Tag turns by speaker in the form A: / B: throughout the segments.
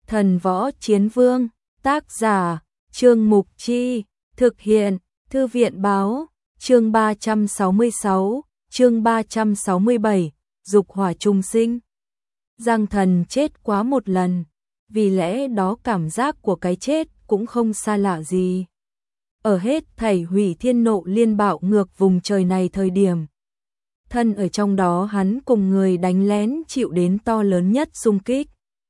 A: Thần Võ Chiến Vương, tác giả, Trương Mục Chi, thực hiện, Thư viện Báo, chương 366, chương 367, dục hỏa trùng sinh. Giang Thần chết quá một lần, vì lẽ đó cảm giác của cái chết cũng không xa lạ gì. Ở hết thảy hủy thiên nộ liên bạo ngược vùng trời này thời điểm. Thân ở trong đó hắn cùng người đánh lén chịu đến to lớn nhất xung kích.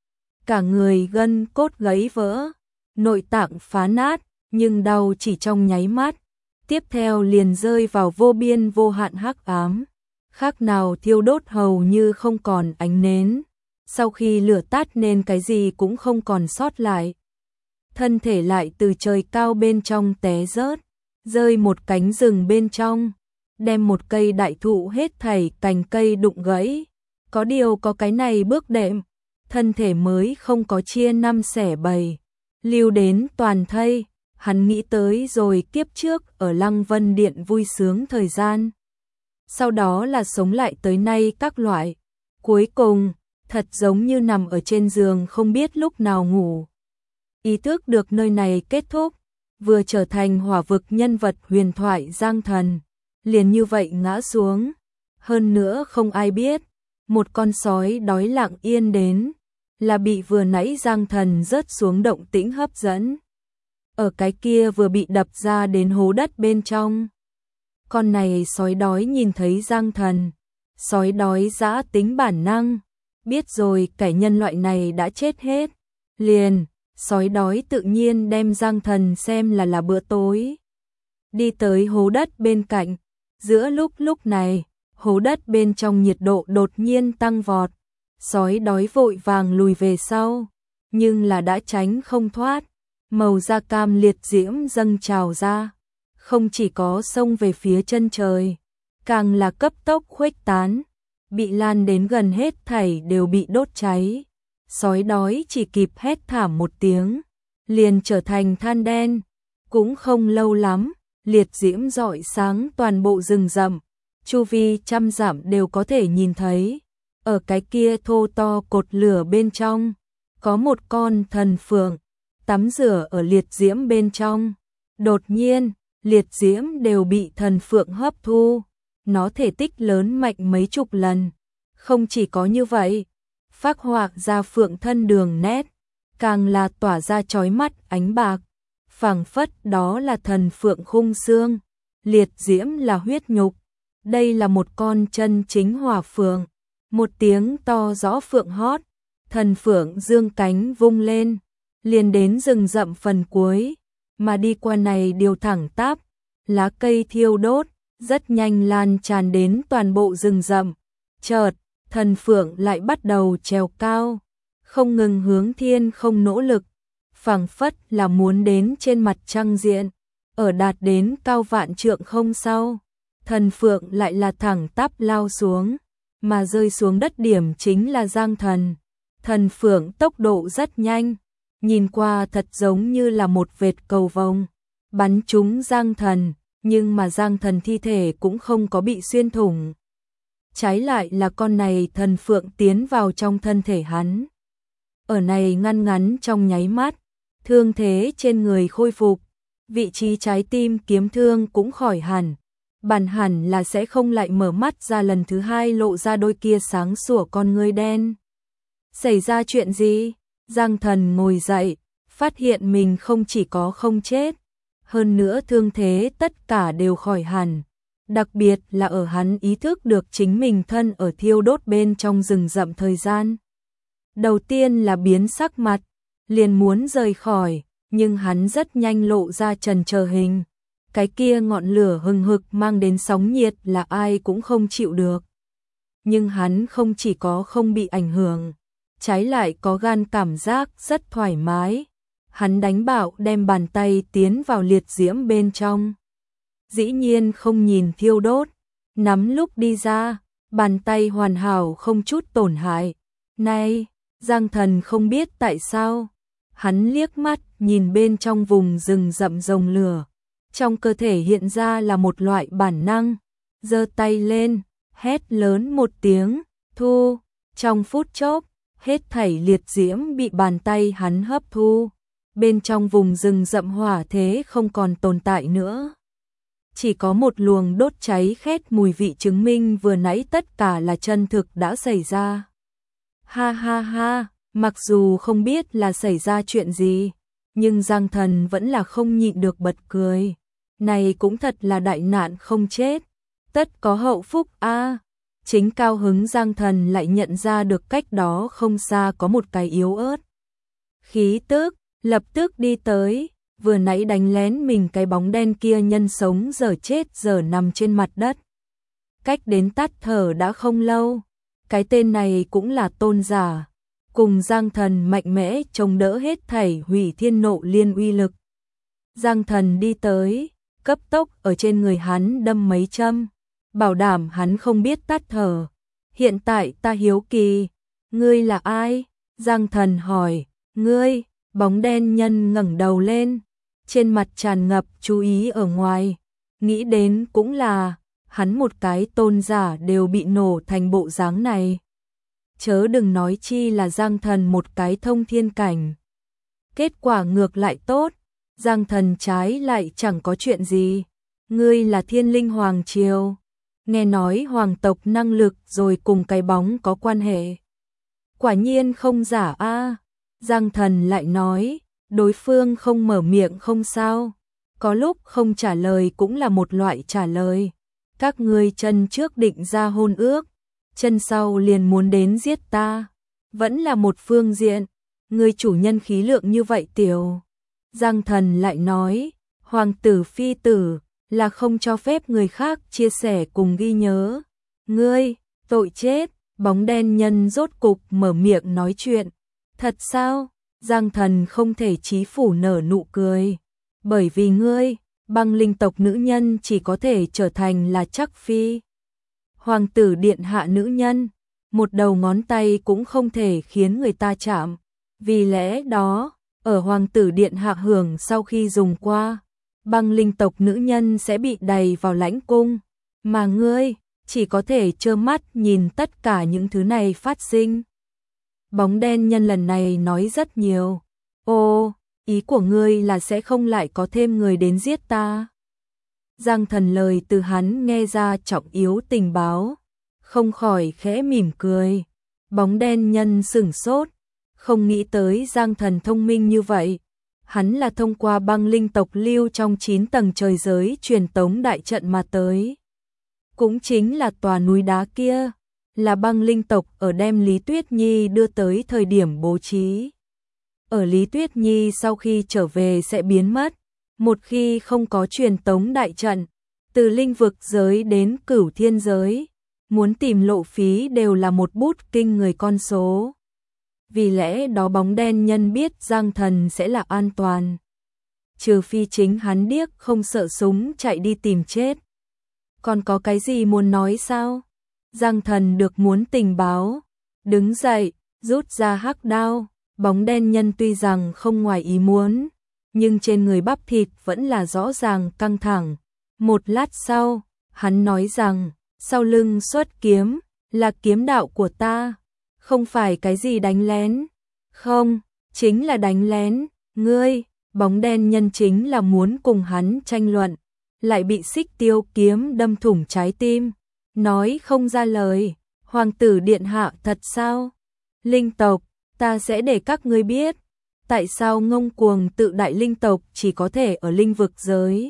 A: Cả người gân cốt gãy vỡ, nội tạng phá nát, nhưng đau chỉ trong nháy mắt. Tiếp theo liền rơi vào vô biên vô hạn hắc ám, khác nào thiêu đốt hầu như không còn ánh nến. Sau khi lửa tắt nên cái gì cũng không còn sót lại. Thân thể lại từ trời cao bên trong té rớt, rơi một cánh rừng bên trong, đem một cây đại thụ hết thảy cành cây đụng gãy. Có điều có cái này bước đệm, thân thể mới không có chia năm xẻ bảy, lưu đến toàn thây. Hắn nghĩ tới rồi kiếp trước ở Lăng Vân Điện vui sướng thời gian. Sau đó là sống lại tới nay các loại. Cuối cùng, thật giống như nằm ở trên giường không biết lúc nào ngủ. Ý thức được nơi này kết thúc, vừa trở thành hỏa vực nhân vật huyền thoại Giang Thần, liền như vậy ngã xuống. Hơn nữa không ai biết, một con sói đói lặng yên đến, là bị vừa nãy Giang Thần rớt xuống động tĩnh hấp dẫn. Ở cái kia vừa bị đập ra đến hố đất bên trong. Con này sói đói nhìn thấy Giang Thần, sói đói dã tính bản năng, biết rồi kẻ nhân loại này đã chết hết, liền, sói đói tự nhiên đem Giang Thần xem là bữa tối. Đi tới hố đất bên cạnh, giữa lúc này, hố đất bên trong nhiệt độ đột nhiên tăng vọt, sói đói vội vàng lùi về sau, nhưng là đã tránh không thoát. Màu da cam liệt diễm dâng trào ra, không chỉ có xông về phía chân trời, càng là cấp tốc khuếch tán, bị lan đến gần hết thảy đều bị đốt cháy. Sói đói chỉ kịp hét thảm một tiếng, liền trở thành than đen. Cũng không lâu lắm, liệt diễm rọi sáng toàn bộ rừng rậm, chu vi trăm dặm đều có thể nhìn thấy. Ở cái kia thô to cột lửa bên trong, có một con thần phượng tắm rửa ở liệt diễm bên trong. Đột nhiên, liệt diễm đều bị thần phượng hấp thu, nó thể tích lớn mạnh mấy chục lần. Không chỉ có như vậy, phác họa ra phượng thân đường nét, càng là tỏa ra chói mắt ánh bạc, phảng phất đó là thần phượng khung xương, liệt diễm là huyết nhục. Đây là một con chân chính hỏa phượng. Một tiếng to rõ phượng hót, thần phượng dương cánh vung lên, liền đến rừng rậm phần cuối, mà đi qua này điều thẳng tắp, lá cây thiêu đốt, rất nhanh lan tràn đến toàn bộ rừng rậm. Chợt, thần phượng lại bắt đầu trèo cao, không ngừng hướng thiên không nỗ lực, phảng phất là muốn đến trên mặt trăng diện. Ở đạt đến cao vạn trượng không sau, thần phượng lại là thẳng tắp lao xuống, mà rơi xuống đất điểm chính là Giang Thần. Thần phượng tốc độ rất nhanh, nhìn qua thật giống như là một vệt cầu vồng, bắn trúng Giang Thần, nhưng mà Giang Thần thi thể cũng không có bị xuyên thủng. Trái lại là con này thần phượng tiến vào trong thân thể hắn. Ở này ngăn ngắn trong nháy mắt, thương thế trên người khôi phục, vị trí trái tim kiếm thương cũng khỏi hẳn. Bản hẳn là sẽ không lại mở mắt ra lần thứ hai lộ ra đôi kia sáng sủa con ngươi đen. Xảy ra chuyện gì? Giang Thần ngồi dậy, phát hiện mình không chỉ có không chết, hơn nữa thương thế tất cả đều khỏi hẳn. Đặc biệt là ở hắn ý thức được chính mình thân ở thiêu đốt bên trong rừng rậm thời gian. Đầu tiên là biến sắc mặt, liền muốn rời khỏi, nhưng hắn rất nhanh lộ ra trần chờ hình. Cái kia ngọn lửa hừng hực mang đến sóng nhiệt là ai cũng không chịu được. Nhưng hắn không chỉ có không bị ảnh hưởng, trái lại có gan cảm giác rất thoải mái. Hắn đánh bạo đem bàn tay tiến vào liệt diễm bên trong. Dĩ nhiên không nhìn thiêu đốt, nắm lúc đi ra, bàn tay hoàn hảo không chút tổn hại. Này, Giang Thần không biết tại sao, hắn liếc mắt nhìn bên trong vùng rừng rậm rồng lửa. Trong cơ thể hiện ra là một loại bản năng, giơ tay lên, hét lớn một tiếng, thu, trong phút chốc, Hết thảy liệt diễm bị bàn tay hắn hấp thu, bên trong vùng rừng rậm hỏa thế không còn tồn tại nữa. Chỉ có một luồng đốt cháy khét mùi vị chứng minh vừa nãy tất cả là chân thực đã xảy ra. Ha ha ha, mặc dù không biết là xảy ra chuyện gì, nhưng Giang Thần vẫn là không nhịn được bật cười. Này cũng thật là đại nạn không chết, tất có hậu phúc a. Chính cao hứng Giang Thần lại nhận ra được cách đó không xa có một cái yếu ớt khí tức, lập tức đi tới, vừa nãy đánh lén mình cái bóng đen kia nhân sống giờ chết giờ nằm trên mặt đất. Cách đến tắt thở đã không lâu, cái tên này cũng là tôn giả, cùng Giang Thần mạnh mẽ chống đỡ hết thảy hủy thiên nộ liên uy lực. Giang Thần đi tới, cấp tốc ở trên người hắn đâm mấy châm, bảo đảm hắn không biết tắt thở. Hiện tại ta hiếu kỳ, ngươi là ai? Giang Thần hỏi, ngươi, bóng đen nhân ngẩng đầu lên, trên mặt tràn ngập chú ý ở ngoài, nghĩ đến cũng là, hắn một cái tôn giả đều bị nổ thành bộ dáng này. Chớ đừng nói chi là Giang Thần một cái thông thiên cảnh. Kết quả ngược lại tốt, Giang Thần trái lại chẳng có chuyện gì. Ngươi là Thiên Linh Hoàng Triều, nghe nói hoàng tộc năng lực rồi cùng cái bóng có quan hệ. Quả nhiên không giả a. Giang Thần lại nói, đối phương không mở miệng không sao, có lúc không trả lời cũng là một loại trả lời. Các ngươi chân trước định ra hôn ước, chân sau liền muốn đến giết ta, vẫn là một phương diện, ngươi chủ nhân khí lượng như vậy tiểu. Giang Thần lại nói, hoàng tử phi tử là không cho phép người khác chia sẻ cùng ghi nhớ. Ngươi, tội chết, bóng đen nhân rốt cục mở miệng nói chuyện. Thật sao? Giang Thần không thể chí phủ nở nụ cười. Bởi vì ngươi, băng linh tộc nữ nhân chỉ có thể trở thành là chắc phi. Hoàng tử điện hạ nữ nhân, một đầu ngón tay cũng không thể khiến người ta chạm. Vì lẽ đó, ở hoàng tử điện hạ hưởng sau khi dùng qua, băng linh tộc nữ nhân sẽ bị đày vào lãnh cung, mà ngươi chỉ có thể trơ mắt nhìn tất cả những thứ này phát sinh. Bóng đen nhân lần này nói rất nhiều. Ô, ý của ngươi là sẽ không lại có thêm người đến giết ta. Giang Thần lời từ hắn nghe ra trọng yếu tình báo, không khỏi khẽ mỉm cười. Bóng đen nhân sửng sốt, không nghĩ tới Giang Thần thông minh như vậy. Hắn là thông qua băng linh tộc lưu trong 9 tầng trời giới truyền tống đại trận mà tới. Cũng chính là tòa núi đá kia, là băng linh tộc ở đem Lý Tuyết Nhi đưa tới thời điểm bố trí. Ở Lý Tuyết Nhi sau khi trở về sẽ biến mất, một khi không có truyền tống đại trận, từ linh vực giới đến cửu thiên giới, muốn tìm lộ phí đều là một bút kinh người con số. Vì lẽ đó bóng đen nhân biết Giang Thần sẽ là an toàn. Trừ phi chính hắn điếc không sợ súng chạy đi tìm chết. Còn có cái gì muốn nói sao? Giang Thần được muốn tình báo, đứng dậy, rút ra hắc đao. Bóng đen nhân tuy rằng không ngoài ý muốn, nhưng trên người bắp thịt vẫn là rõ ràng căng thẳng. Một lát sau, hắn nói rằng, sau lưng xuất kiếm, là kiếm đạo của ta, không phải cái gì đánh lén. Không, chính là đánh lén, ngươi, bóng đen nhân chính là muốn cùng hắn tranh luận, lại bị xích tiêu kiếm đâm thủng trái tim, nói không ra lời. Hoàng tử điện hạ thật sao? Linh tộc, ta sẽ để các ngươi biết, tại sao ngông cuồng tự đại linh tộc chỉ có thể ở linh vực giới,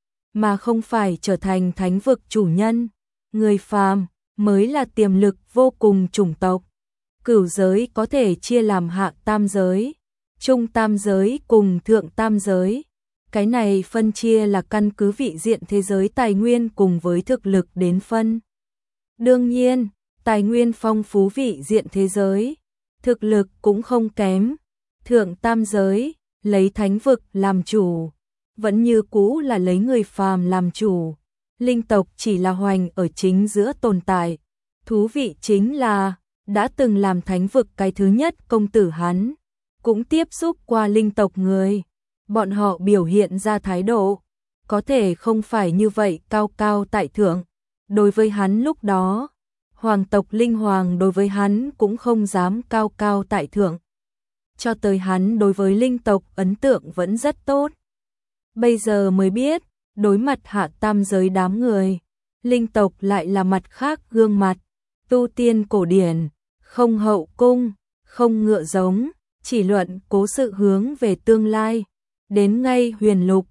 A: mà không phải trở thành thánh vực chủ nhân. Người phàm mới là tiềm lực vô cùng chủng tộc. Cửu giới có thể chia làm hạ tam giới, trung tam giới cùng thượng tam giới. Cái này phân chia là căn cứ vị diện thế giới tài nguyên cùng với thực lực đến phân. Đương nhiên, tài nguyên phong phú vị diện thế giới, thực lực cũng không kém. Thượng tam giới, lấy thánh vực làm chủ, vẫn như cũ là lấy người phàm làm chủ. Linh tộc chỉ là hoành ở chính giữa tồn tại. Thú vị chính là, đã từng làm thánh vực cái thứ nhất công tử hắn, cũng tiếp xúc qua linh tộc người. Bọn họ biểu hiện ra thái độ, có thể không phải như vậy cao cao tại thượng. Đối với hắn lúc đó, hoàng tộc linh hoàng đối với hắn cũng không dám cao cao tại thượng. Cho tới hắn đối với linh tộc ấn tượng vẫn rất tốt. Bây giờ mới biết, đối mặt hạ tam giới đám người, linh tộc lại là mặt khác gương mặt, tu tiên cổ điển, không hậu cung, không ngựa giống, chỉ luận cố sự hướng về tương lai, đến ngay huyền lục,